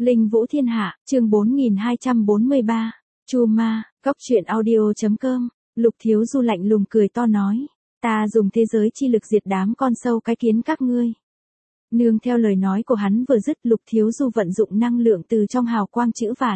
Linh Vũ Thiên Hạ, chương 4243. Chu Ma, Cóc truyện audio.com. Lục Thiếu Du lạnh lùng cười to nói, ta dùng thế giới chi lực diệt đám con sâu cái kiến các ngươi. Nương theo lời nói của hắn vừa dứt, Lục Thiếu Du vận dụng năng lượng từ trong hào quang chữ vạn.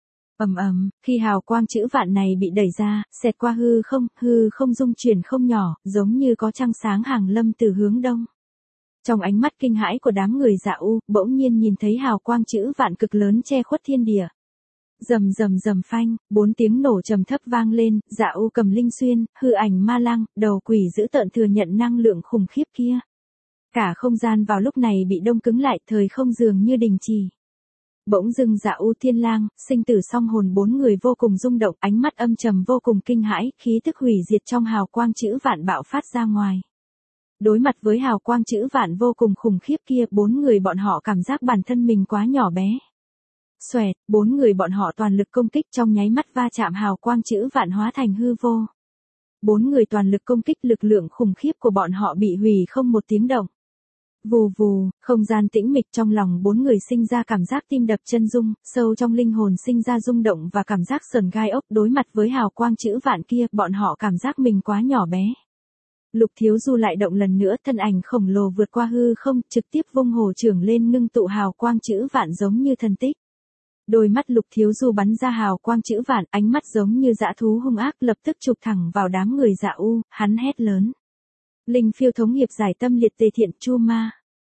Khi hào quang chữ vạn này bị đẩy ra, xẹt qua hư không dung chuyển không nhỏ, giống như có trăng sáng hàng lâm từ hướng đông. Trong ánh mắt kinh hãi của đám người Dạ U, bỗng nhiên nhìn thấy hào quang chữ vạn cực lớn che khuất thiên địa. Rầm phanh, 4 tiếng nổ trầm thấp vang lên, Dạ U cầm linh xuyên, hư ảnh ma lăng, đầu quỷ dữ tợn thừa nhận năng lượng khủng khiếp kia. Cả không gian vào lúc này bị đông cứng lại, thời không dường như đình trì. Bỗng dưng Dạ U Thiên Lang, sinh tử song hồn 4 người vô cùng rung động, ánh mắt âm trầm vô cùng kinh hãi, khí tức hủy diệt trong hào quang chữ vạn bạo phát ra ngoài. Đối mặt với hào quang chữ vạn vô cùng khủng khiếp kia, 4 người bọn họ cảm giác bản thân mình quá nhỏ bé. Xoẹt, 4 người bọn họ toàn lực công kích, trong nháy mắt va chạm hào quang chữ vạn hóa thành hư vô. 4 người toàn lực công kích, lực lượng khủng khiếp của bọn họ bị hủy không một tiếng động. Vù vù, không gian tĩnh mịch, trong lòng 4 người sinh ra cảm giác tim đập chân rung, sâu trong linh hồn sinh ra rung động và cảm giác sờn gai ốc. Đối mặt với hào quang chữ vạn kia, bọn họ cảm giác mình quá nhỏ bé. Lục Thiếu Du lại động lần nữa, thân ảnh khổng lồ vượt qua hư không, trực tiếp vung hổ chưởng lên ngưng tụ hào quang chữ vạn giống như thần tích. Đôi mắt Lục Thiếu Du bắn ra hào quang chữ vạn, ánh mắt giống như dã thú hung ác, lập tức chụp thẳng vào đám người Dạ U, hắn hét lớn. Linh phiêu thống hiệp giải tâm liệt tề thiện Chu Ma.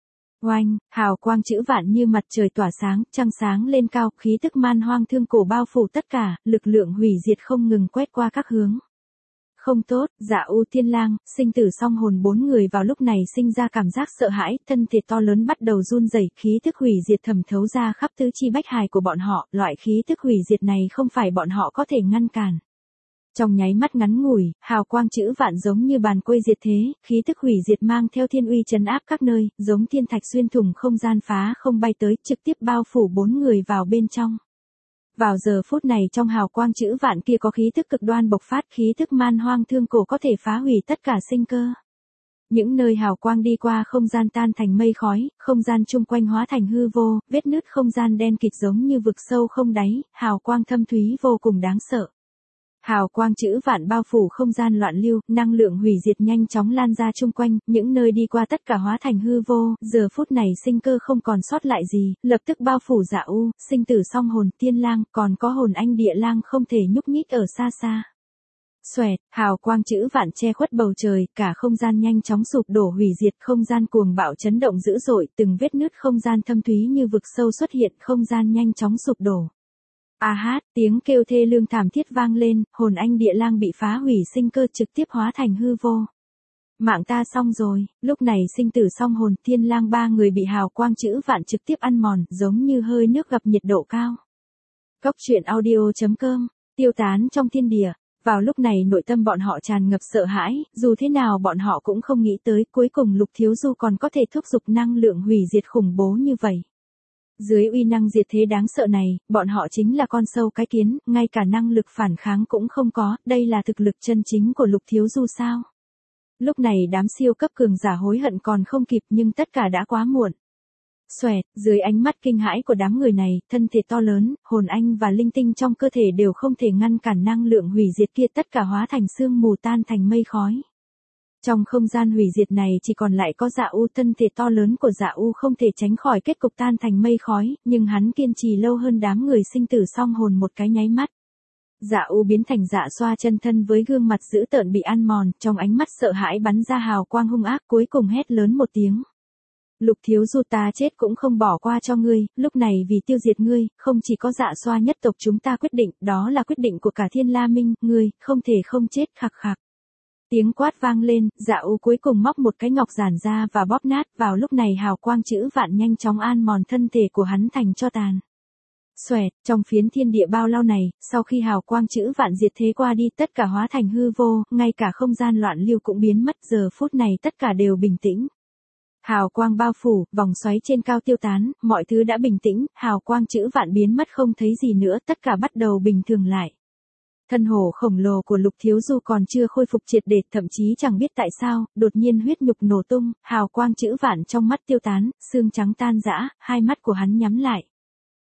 Oanh, hào quang chữ vạn như mặt trời tỏa sáng, trăng sáng lên cao, khí tức man hoang thương cổ bao phủ tất cả, lực lượng hủy diệt không ngừng quét qua các hướng. Không tốt, Dạ U Thiên Lang, sinh tử song hồn 4 người vào lúc này sinh ra cảm giác sợ hãi, thân thể to lớn bắt đầu run rẩy, khí tức hủy diệt thẩm thấu ra khắp tứ chi bách hài của bọn họ, loại khí tức hủy diệt này không phải bọn họ có thể ngăn cản. Trong nháy mắt ngắn ngủi, hào quang chữ vạn giống như bàn quây diệt thế, khí tức hủy diệt mang theo thiên uy trấn áp các nơi, giống thiên thạch xuyên thủng không gian phá không bay tới, trực tiếp bao phủ 4 người vào bên trong. Vào giờ phút này trong hào quang chữ vạn kia có khí thức cực đoan bộc phát, khí thức man hoang thương cổ có thể phá hủy tất cả sinh cơ. Những nơi hào quang đi qua không gian tan thành mây khói, không gian chung quanh hóa thành hư vô, vết nứt không gian đen kịt giống như vực sâu không đáy, hào quang thâm thúy vô cùng đáng sợ. Hào quang chữ vạn bao phủ không gian loạn lưu, năng lượng hủy diệt nhanh chóng lan ra chung quanh, những nơi đi qua tất cả hóa thành hư vô, giờ phút này sinh cơ không còn sót lại gì, lập tức bao phủ Dạ U, sinh tử song hồn Thiên Lang, còn có hồn anh Địa Lang không thể nhúc nhích ở xa xa. Xoẹt, hào quang chữ vạn che khuất bầu trời, cả không gian nhanh chóng sụp đổ hủy diệt, không gian cuồng bạo chấn động dữ dội, từng vết nứt không gian thâm thúy như vực sâu xuất hiện, không gian nhanh chóng sụp đổ. A hát, tiếng kêu thê lương thảm thiết vang lên, hồn anh Địa Lang bị phá hủy sinh cơ trực tiếp hóa thành hư vô. Mạng ta xong rồi, lúc này sinh tử song hồn Thiên Lang 3 người bị hào quang chữ vạn trực tiếp ăn mòn, giống như hơi nước gặp nhiệt độ cao. Cóc truyện audio.com, tiêu tán trong thiên địa. Vào lúc này nội tâm bọn họ tràn ngập sợ hãi, dù thế nào bọn họ cũng không nghĩ tới cuối cùng Lục Thiếu Du còn có thể thúc giục năng lượng hủy diệt khủng bố như vậy. Dưới uy năng diệt thế đáng sợ này, bọn họ chính là con sâu cái kiến, ngay cả năng lực phản kháng cũng không có, đây là thực lực chân chính của Lục Thiếu Du sao? Lúc này đám siêu cấp cường giả hối hận còn không kịp nhưng tất cả đã quá muộn. Xoẹt, dưới ánh mắt kinh hãi của đám người này, thân thể to lớn, hồn anh và linh tinh trong cơ thể đều không thể ngăn cản năng lượng hủy diệt kia, tất cả hóa thành sương mù tan thành mây khói. Trong không gian hủy diệt này chỉ còn lại có Dạ U, thân thể to lớn của Dạ U không thể tránh khỏi kết cục tan thành mây khói, nhưng hắn kiên trì lâu hơn đám người sinh tử song hồn một cái nháy mắt. Dạ U biến thành Dạ Xoa chân thân với gương mặt dữ tợn bị ăn mòn, trong ánh mắt sợ hãi bắn ra hào quang hung ác, cuối cùng hét lớn một tiếng. Lục Thiếu Du, ta chết cũng không bỏ qua cho ngươi, lúc này vì tiêu diệt ngươi, không chỉ có Dạ Xoa nhất tộc chúng ta quyết định, đó là quyết định của cả Thiên La Minh, ngươi, không thể không chết, khạc khạc. Tiếng quát vang lên, Dạ U cuối cùng móc một cái ngọc giản ra và bóp nát, vào lúc này hào quang chữ vạn nhanh chóng ăn mòn thân thể của hắn thành tro tàn. Xoẹt, trong phiến thiên địa bao lao này, sau khi hào quang chữ vạn diệt thế qua đi tất cả hóa thành hư vô, ngay cả không gian loạn lưu cũng biến mất, giờ phút này tất cả đều bình tĩnh. Hào quang bao phủ, vòng xoáy trên cao tiêu tán, mọi thứ đã bình tĩnh, hào quang chữ vạn biến mất không thấy gì nữa, tất cả bắt đầu bình thường lại. Thân hổ khổng lồ của Lục Thiếu Du còn chưa khôi phục triệt để, thậm chí chẳng biết tại sao, đột nhiên huyết nhục nổ tung, hào quang chữ vạn trong mắt tiêu tán, xương trắng tan rã, hai mắt của hắn nhắm lại.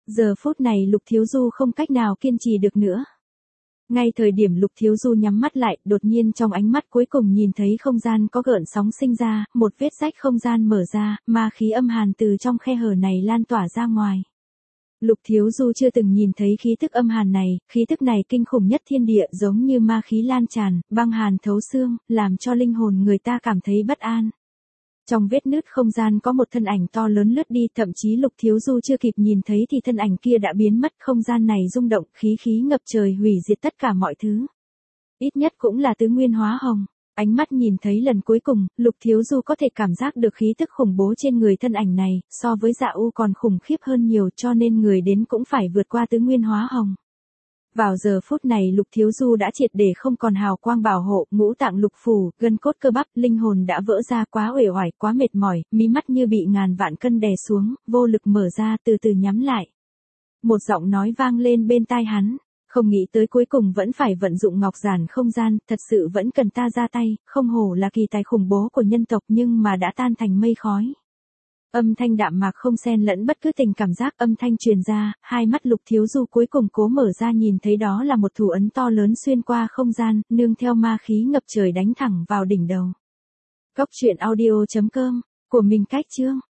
Giờ phút này Lục Thiếu Du không cách nào kiên trì được nữa. Ngay thời điểm Lục Thiếu Du nhắm mắt lại, đột nhiên trong ánh mắt cuối cùng nhìn thấy không gian có gợn sóng sinh ra, một vết rách không gian mở ra, ma khí âm hàn từ trong khe hở này lan tỏa ra ngoài. Lục Thiếu Du chưa từng nhìn thấy khí tức âm hàn này, khí tức này kinh khủng nhất thiên địa, giống như ma khí lan tràn, băng hàn thấu xương, làm cho linh hồn người ta cảm thấy bất an. Trong vết nứt không gian có một thân ảnh to lớn lướt đi, thậm chí Lục Thiếu Du chưa kịp nhìn thấy thì thân ảnh kia đã biến mất, không gian này rung động, khí khí ngập trời hủy diệt tất cả mọi thứ. Ít nhất cũng là tứ nguyên hóa hồng. Ánh mắt nhìn thấy lần cuối cùng, Lục Thiếu Du có thể cảm giác được khí tức khủng bố trên người thân ảnh này, so với Dạ U còn khủng khiếp hơn nhiều, cho nên người đến cũng phải vượt qua tứ nguyên hóa hồng. Vào giờ phút này Lục Thiếu Du đã triệt để không còn hào quang bảo hộ, ngũ tạng lục phủ, gân cốt cơ bắp, linh hồn đã vỡ ra, quá uể oải, quá mệt mỏi, mí mắt như bị ngàn vạn cân đè xuống, vô lực mở ra, từ từ nhắm lại. Một giọng nói vang lên bên tai hắn, không nghĩ tới cuối cùng vẫn phải vận dụng ngọc giản không gian, thật sự vẫn cần ta ra tay, không hổ là kỳ tài khủng bố của nhân tộc nhưng mà đã tan thành mây khói. Âm thanh đạm mạc không xen lẫn bất cứ tình cảm giác, âm thanh truyền ra, hai mắt Lục Thiếu Du cuối cùng cố mở ra, nhìn thấy đó là một thủ ấn to lớn xuyên qua không gian, nương theo ma khí ngập trời đánh thẳng vào đỉnh đầu. Cốc truyện audio.com, của mình cách chương.